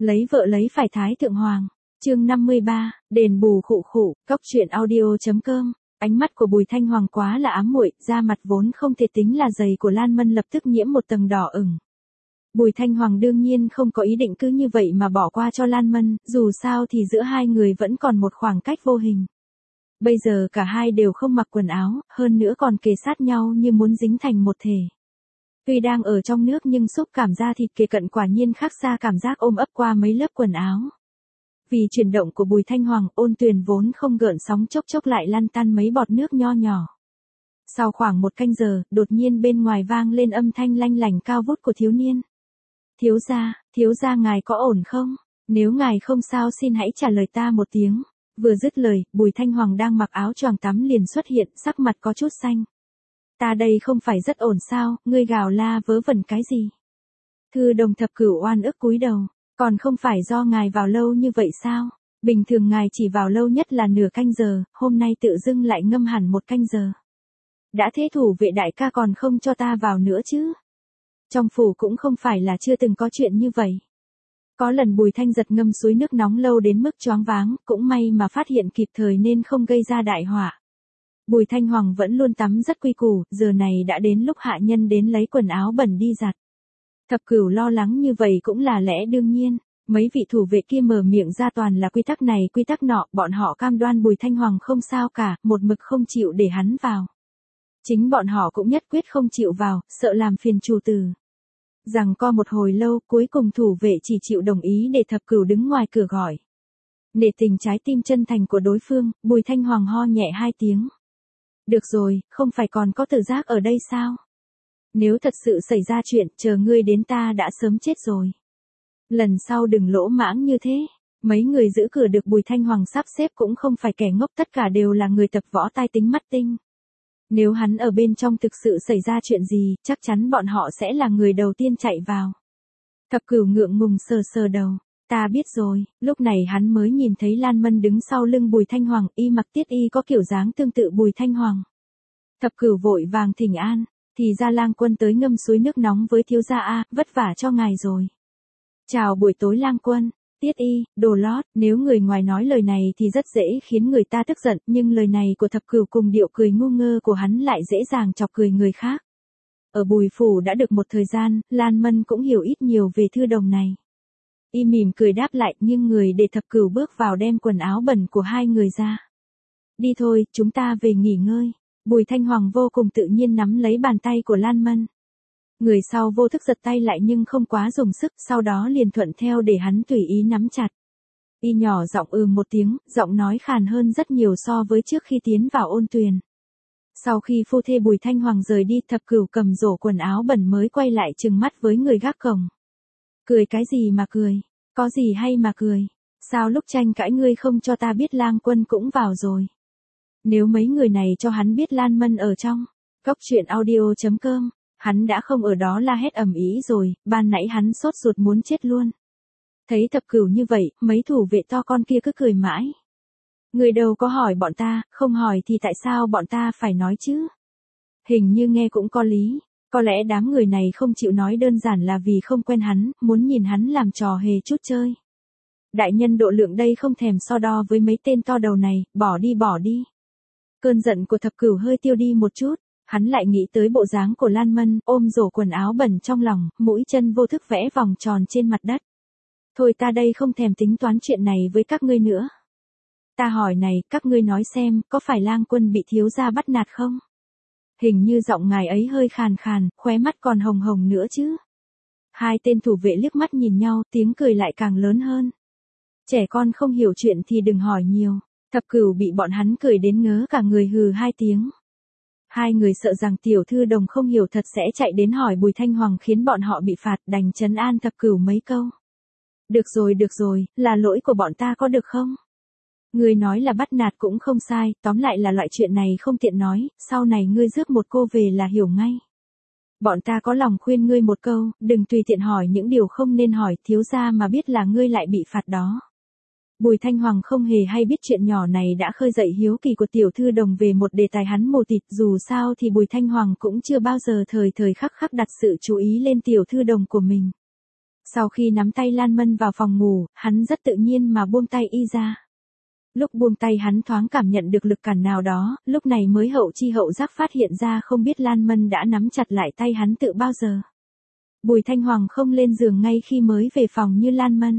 Lấy vợ lấy phải thái thượng hoàng. Chương 53, đền bù khụ khụ, cóc truyện audio.com. Ánh mắt của Bùi Thanh Hoàng quá là ám muội, da mặt vốn không thể tính là dày của Lan Mân lập tức nhiễm một tầng đỏ ửng. Bùi Thanh Hoàng đương nhiên không có ý định cứ như vậy mà bỏ qua cho Lan Mân, dù sao thì giữa hai người vẫn còn một khoảng cách vô hình. Bây giờ cả hai đều không mặc quần áo, hơn nữa còn kề sát nhau như muốn dính thành một thể. Tuy đang ở trong nước nhưng xúc cảm da thịt kề cận quả nhiên khác xa cảm giác ôm ấp qua mấy lớp quần áo. Vì chuyển động của Bùi Thanh Hoàng, Ôn Tuyền vốn không gợn sóng chốc chốc lại lăn tăn mấy bọt nước nho nhỏ. Sau khoảng một canh giờ, đột nhiên bên ngoài vang lên âm thanh lanh lảnh cao vút của thiếu niên. Thiếu gia ngài có ổn không? Nếu ngài không sao xin hãy trả lời ta một tiếng. Vừa dứt lời, Bùi Thanh Hoàng đang mặc áo choàng tắm liền xuất hiện, sắc mặt có chút xanh. Ta đây không phải rất ổn sao, ngươi gào la vớ vẩn cái gì? Thư Đồng Thập Cửu oan ức cúi đầu, còn không phải do ngài vào lâu như vậy sao? Bình thường ngài chỉ vào lâu nhất là nửa canh giờ, hôm nay tự dưng lại ngâm hẳn một canh giờ. Đã thế thủ vệ đại ca còn không cho ta vào nữa chứ? Trong phủ cũng không phải là chưa từng có chuyện như vậy. Có lần Bùi Thanh giật ngâm suối nước nóng lâu đến mức choáng váng, cũng may mà phát hiện kịp thời nên không gây ra đại họa. Bùi Thanh Hoàng vẫn luôn tắm rất quy củ, giờ này đã đến lúc hạ nhân đến lấy quần áo bẩn đi giặt. Thập Cửu lo lắng như vậy cũng là lẽ đương nhiên, mấy vị thủ vệ kia mở miệng ra toàn là quy tắc này quy tắc nọ, bọn họ cam đoan Bùi Thanh Hoàng không sao cả, một mực không chịu để hắn vào. Chính bọn họ cũng nhất quyết không chịu vào, sợ làm phiền chủ tử. Rằng co một hồi lâu, cuối cùng thủ vệ chỉ chịu đồng ý để Thập Cửu đứng ngoài cửa gọi. Nể tình trái tim chân thành của đối phương, Bùi Thanh Hoàng ho nhẹ hai tiếng. Được rồi, không phải còn có Tử Giác ở đây sao? Nếu thật sự xảy ra chuyện, chờ ngươi đến ta đã sớm chết rồi. Lần sau đừng lỗ mãng như thế. Mấy người giữ cửa được Bùi Thanh Hoàng sắp xếp cũng không phải kẻ ngốc, tất cả đều là người tập võ tai tính mắt tinh. Nếu hắn ở bên trong thực sự xảy ra chuyện gì, chắc chắn bọn họ sẽ là người đầu tiên chạy vào. Thập Cửu ngượng ngùng sờ sờ đầu. Ta biết rồi, lúc này hắn mới nhìn thấy Lan Mân đứng sau lưng Bùi Thanh Hoàng, y mặc tiết y có kiểu dáng tương tự Bùi Thanh Hoàng. Thập Cửu vội vàng thỉnh an, thì ra Lang Quân tới ngâm suối nước nóng với thiếu gia a, vất vả cho ngài rồi. Chào buổi tối Lang Quân, tiết y, đồ lót, nếu người ngoài nói lời này thì rất dễ khiến người ta tức giận, nhưng lời này của Thập Cửu cùng điệu cười ngu ngơ của hắn lại dễ dàng chọc cười người khác. Ở Bùi Phủ đã được một thời gian, Lan Mân cũng hiểu ít nhiều về Thư Đồng này. Y mỉm cười đáp lại, nhưng người để Thập Cửu bước vào đem quần áo bẩn của hai người ra. Đi thôi, chúng ta về nghỉ ngơi. Bùi Thanh Hoàng vô cùng tự nhiên nắm lấy bàn tay của Lan Mân. Người sau vô thức giật tay lại nhưng không quá dùng sức, sau đó liền thuận theo để hắn tùy ý nắm chặt. Y nhỏ giọng một tiếng, giọng nói khàn hơn rất nhiều so với trước khi tiến vào Ôn Tuyền. Sau khi phu thê Bùi Thanh Hoàng rời đi, Thập Cửu cầm rổ quần áo bẩn mới quay lại trừng mắt với người gác cổng. Cười cái gì mà cười, có gì hay mà cười, sao lúc tranh cãi ngươi không cho ta biết Lang Quân cũng vào rồi. Nếu mấy người này cho hắn biết Lan Mân ở trong, cóc truyện audio.com, hắn đã không ở đó la hét ầm ĩ rồi, ban nãy hắn sốt ruột muốn chết luôn. Thấy Thập Cửu như vậy, mấy thủ vệ to con kia cứ cười mãi. Người đâu có hỏi bọn ta, không hỏi thì tại sao bọn ta phải nói chứ? Hình như nghe cũng có lý. Có lẽ đám người này không chịu nói đơn giản là vì không quen hắn, muốn nhìn hắn làm trò hề chút chơi. Đại nhân độ lượng đây không thèm so đo với mấy tên to đầu này, bỏ đi. Cơn giận của Thập Cửu hơi tiêu đi một chút, hắn lại nghĩ tới bộ dáng của Lan Mân, ôm rổ quần áo bẩn trong lòng, mũi chân vô thức vẽ vòng tròn trên mặt đất. Thôi ta đây không thèm tính toán chuyện này với các ngươi nữa. Ta hỏi này, các ngươi nói xem, có phải Lang Quân bị thiếu gia bắt nạt không? Hình như giọng ngài ấy hơi khàn khàn, khóe mắt còn hồng hồng nữa chứ. Hai tên thủ vệ liếc mắt nhìn nhau, tiếng cười lại càng lớn hơn. Trẻ con không hiểu chuyện thì đừng hỏi nhiều. Thập Cửu bị bọn hắn cười đến ngớ cả người, hừ hai tiếng. Hai người sợ rằng tiểu thư đồng không hiểu thật sẽ chạy đến hỏi Bùi Thanh Hoàng khiến bọn họ bị phạt, đành trấn an Thập Cửu mấy câu. Được rồi, là lỗi của bọn ta có được không? Ngươi nói là bắt nạt cũng không sai, tóm lại là loại chuyện này không tiện nói, sau này ngươi rước một cô về là hiểu ngay. Bọn ta có lòng khuyên ngươi một câu, đừng tùy tiện hỏi những điều không nên hỏi, thiếu gia mà biết là ngươi lại bị phạt đó. Bùi Thanh Hoàng không hề hay biết chuyện nhỏ này đã khơi dậy hiếu kỳ của tiểu thư đồng về một đề tài hắn mù tịt, dù sao thì Bùi Thanh Hoàng cũng chưa bao giờ thời khắc khắc đặt sự chú ý lên tiểu thư đồng của mình. Sau khi nắm tay Lan Mân vào phòng ngủ, hắn rất tự nhiên mà buông tay y ra. Lúc buông tay hắn thoáng cảm nhận được lực cản nào đó, lúc này mới hậu chi hậu giác phát hiện ra không biết Lan Mân đã nắm chặt lại tay hắn tự bao giờ. Bùi Thanh Hoàng không lên giường ngay khi mới về phòng như Lan Mân.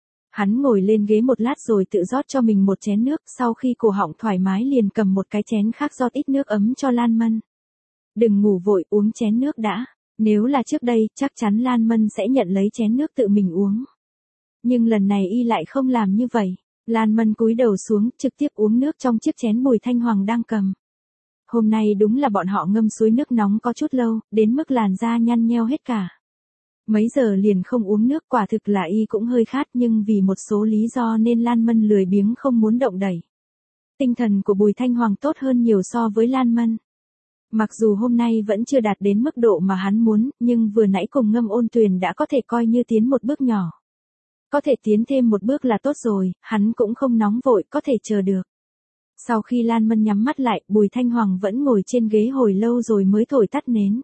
Hắn ngồi lên ghế một lát rồi tự rót cho mình một chén nước, sau khi cổ họng thoải mái liền cầm một cái chén khác rót ít nước ấm cho Lan Mân. Đừng ngủ vội, uống chén nước đã. Nếu là trước đây, chắc chắn Lan Mân sẽ nhận lấy chén nước tự mình uống. Nhưng lần này y lại không làm như vậy. Lan Mân cúi đầu xuống, trực tiếp uống nước trong chiếc chén Bùi Thanh Hoàng đang cầm. Hôm nay đúng là bọn họ ngâm suối nước nóng có chút lâu, đến mức làn da nhăn nheo hết cả. Mấy giờ liền không uống nước, quả thực là y cũng hơi khát, nhưng vì một số lý do nên Lan Mân lười biếng không muốn động đẩy. Tinh thần của Bùi Thanh Hoàng tốt hơn nhiều so với Lan Mân. Mặc dù hôm nay vẫn chưa đạt đến mức độ mà hắn muốn, nhưng vừa nãy cùng ngâm ôn tuyền đã có thể coi như tiến một bước nhỏ. Có thể tiến thêm một bước là tốt rồi, hắn cũng không nóng vội, có thể chờ được. Sau khi Lan Mân nhắm mắt lại, Bùi Thanh Hoàng vẫn ngồi trên ghế hồi lâu rồi mới thổi tắt nến.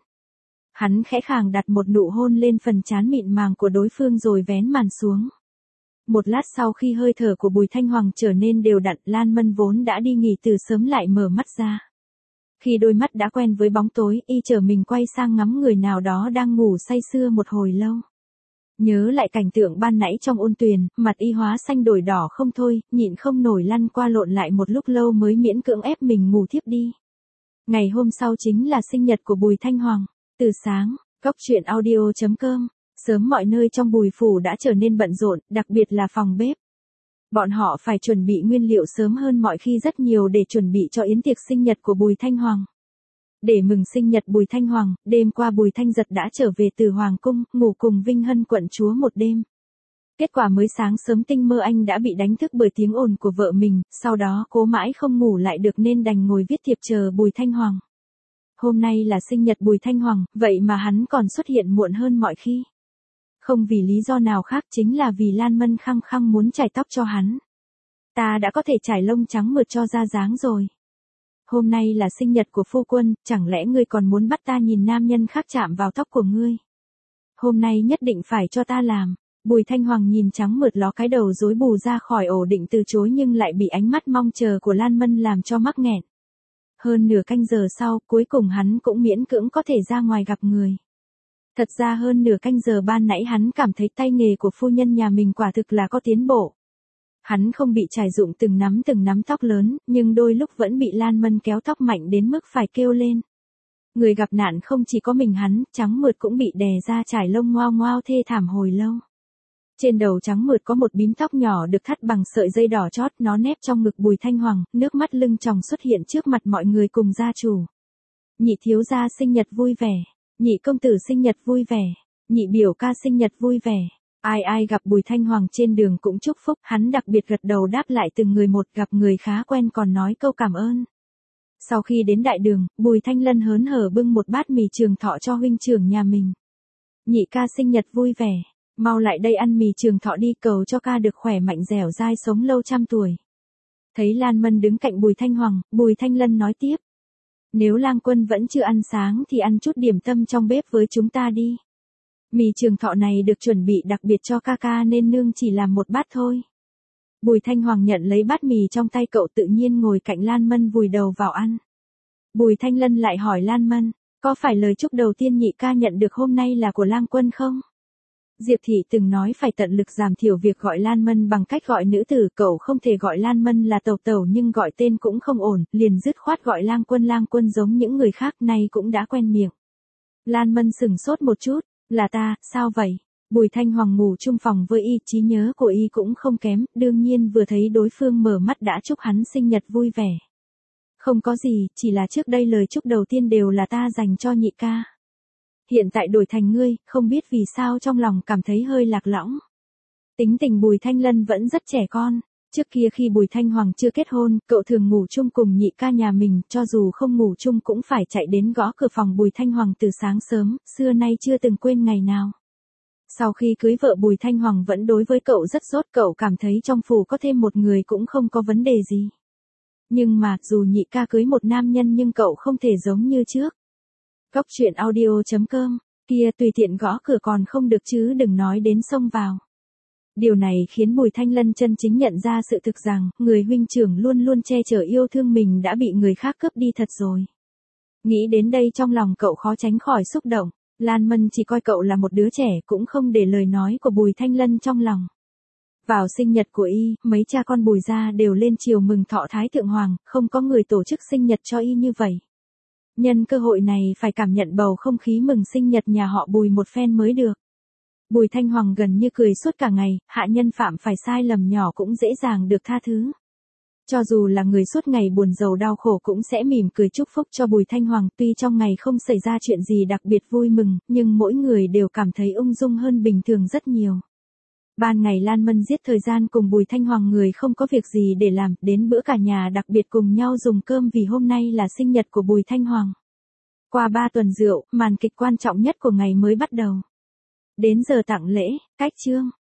Hắn khẽ khàng đặt một nụ hôn lên phần trán mịn màng của đối phương rồi vén màn xuống. Một lát sau khi hơi thở của Bùi Thanh Hoàng trở nên đều đặn, Lan Mân vốn đã đi nghỉ từ sớm lại mở mắt ra. Khi đôi mắt đã quen với bóng tối, y trở mình quay sang ngắm người nào đó đang ngủ say sưa một hồi lâu. Nhớ lại cảnh tượng ban nãy trong ôn tuyền, mặt y hóa xanh đổi đỏ không thôi, nhịn không nổi lăn qua lộn lại một lúc lâu mới miễn cưỡng ép mình ngủ thiếp đi. Ngày hôm sau chính là sinh nhật của Bùi Thanh Hoàng. Từ sáng, góc truyện audio.com, sớm mọi nơi trong Bùi phủ đã trở nên bận rộn, đặc biệt là phòng bếp. Bọn họ phải chuẩn bị nguyên liệu sớm hơn mọi khi rất nhiều để chuẩn bị cho yến tiệc sinh nhật của Bùi Thanh Hoàng. Để mừng sinh nhật Bùi Thanh Hoàng, đêm qua Bùi Thanh Giật đã trở về từ Hoàng cung, ngủ cùng Vinh Hân quận chúa một đêm. Kết quả mới sáng sớm tinh mơ anh đã bị đánh thức bởi tiếng ồn của vợ mình, sau đó cố mãi không ngủ lại được nên đành ngồi viết thiệp chờ Bùi Thanh Hoàng. Hôm nay là sinh nhật Bùi Thanh Hoàng, vậy mà hắn còn xuất hiện muộn hơn mọi khi. Không vì lý do nào khác, chính là vì Lan Mân khăng khăng muốn chải tóc cho hắn. Ta đã có thể trải lông trắng mượt cho ra dáng rồi. Hôm nay là sinh nhật của phu quân, chẳng lẽ ngươi còn muốn bắt ta nhìn nam nhân khác chạm vào tóc của ngươi? Hôm nay nhất định phải cho ta làm. Bùi Thanh Hoàng nhìn trắng mượt ló cái đầu rối bù ra khỏi ổ định từ chối, nhưng lại bị ánh mắt mong chờ của Lan Mân làm cho mắc nghẹn. Hơn nửa canh giờ sau, cuối cùng hắn cũng miễn cưỡng có thể ra ngoài gặp người. Thật ra hơn nửa canh giờ ban nãy hắn cảm thấy tay nghề của phu nhân nhà mình quả thực là có tiến bộ. Hắn không bị trải rụng từng nắm tóc lớn, nhưng đôi lúc vẫn bị Lan Mân kéo tóc mạnh đến mức phải kêu lên. Người gặp nạn không chỉ có mình hắn, trắng mượt cũng bị đè ra trải lông ngoao ngoao thê thảm hồi lâu. Trên đầu trắng mượt có một bím tóc nhỏ được thắt bằng sợi dây đỏ chót, nó nép trong ngực Bùi Thanh Hoàng, nước mắt lưng tròng xuất hiện trước mặt mọi người cùng gia chủ. Nhị thiếu gia sinh nhật vui vẻ, nhị công tử sinh nhật vui vẻ, nhị biểu ca sinh nhật vui vẻ. Ai gặp Bùi Thanh Hoàng trên đường cũng chúc phúc, hắn đặc biệt gật đầu đáp lại từng người một, gặp người khá quen còn nói câu cảm ơn. Sau khi đến đại đường, Bùi Thanh Lân hớn hở bưng một bát mì Trường Thọ cho huynh trưởng nhà mình. Nhị ca sinh nhật vui vẻ, mau lại đây ăn mì Trường Thọ đi, cầu cho ca được khỏe mạnh dẻo dai sống lâu trăm tuổi. Thấy Lan Mân đứng cạnh Bùi Thanh Hoàng, Bùi Thanh Lân nói tiếp. Nếu lang quân vẫn chưa ăn sáng thì ăn chút điểm tâm trong bếp với chúng ta đi. Mì Trường Thọ này được chuẩn bị đặc biệt cho ca ca nên nương chỉ làm một bát thôi. Bùi Thanh Hoàng nhận lấy bát mì trong tay cậu, tự nhiên ngồi cạnh Lan Mân vùi đầu vào ăn. Bùi Thanh Lân lại hỏi Lan Mân, có phải lời chúc đầu tiên nhị ca nhận được hôm nay là của lang quân không? Diệp Thị từng nói phải tận lực giảm thiểu việc gọi Lan Mân bằng cách gọi nữ tử, cậu không thể gọi Lan Mân là tẩu tẩu nhưng gọi tên cũng không ổn, liền dứt khoát gọi lang quân giống những người khác, nay cũng đã quen miệng. Lan Mân sửng sốt một chút, là ta, sao vậy? Bùi Thanh Hoàng ngủ chung phòng với y, trí nhớ của y cũng không kém, đương nhiên vừa thấy đối phương mở mắt đã chúc hắn sinh nhật vui vẻ. Không có gì, chỉ là trước đây lời chúc đầu tiên đều là ta dành cho nhị ca. Hiện tại đổi thành ngươi, không biết vì sao trong lòng cảm thấy hơi lạc lõng. Tính tình Bùi Thanh Lân vẫn rất trẻ con. Trước kia khi Bùi Thanh Hoàng chưa kết hôn, cậu thường ngủ chung cùng nhị ca nhà mình, cho dù không ngủ chung cũng phải chạy đến gõ cửa phòng Bùi Thanh Hoàng từ sáng sớm, xưa nay chưa từng quên ngày nào. Sau khi cưới vợ Bùi Thanh Hoàng vẫn đối với cậu rất tốt, cậu cảm thấy trong phủ có thêm một người cũng không có vấn đề gì. Nhưng mà, dù nhị ca cưới một nam nhân nhưng cậu không thể giống như trước. Góc truyện audio.com Kia tùy tiện gõ cửa còn không được chứ đừng nói đến xông vào. Điều này khiến Bùi Thanh Lân chân chính nhận ra sự thực rằng, người huynh trưởng luôn luôn che chở yêu thương mình đã bị người khác cướp đi thật rồi. Nghĩ đến đây trong lòng cậu khó tránh khỏi xúc động, Lan Mân chỉ coi cậu là một đứa trẻ cũng không để lời nói của Bùi Thanh Lân trong lòng. Vào sinh nhật của y, mấy cha con Bùi gia đều lên chiều mừng thọ Thái Thượng Hoàng, không có người tổ chức sinh nhật cho y như vậy. Nhân cơ hội này phải cảm nhận bầu không khí mừng sinh nhật nhà họ Bùi một phen mới được. Bùi Thanh Hoàng gần như cười suốt cả ngày, hạ nhân phạm phải sai lầm nhỏ cũng dễ dàng được tha thứ. Cho dù là người suốt ngày buồn rầu đau khổ cũng sẽ mỉm cười chúc phúc cho Bùi Thanh Hoàng, tuy trong ngày không xảy ra chuyện gì đặc biệt vui mừng, nhưng mỗi người đều cảm thấy ung dung hơn bình thường rất nhiều. Ban ngày Lan Mân giết thời gian cùng Bùi Thanh Hoàng người không có việc gì để làm, đến bữa cả nhà đặc biệt cùng nhau dùng cơm vì hôm nay là sinh nhật của Bùi Thanh Hoàng. Qua 3 tuần rượu, màn kịch quan trọng nhất của ngày mới bắt đầu. Đến giờ tặng lễ, cách chương.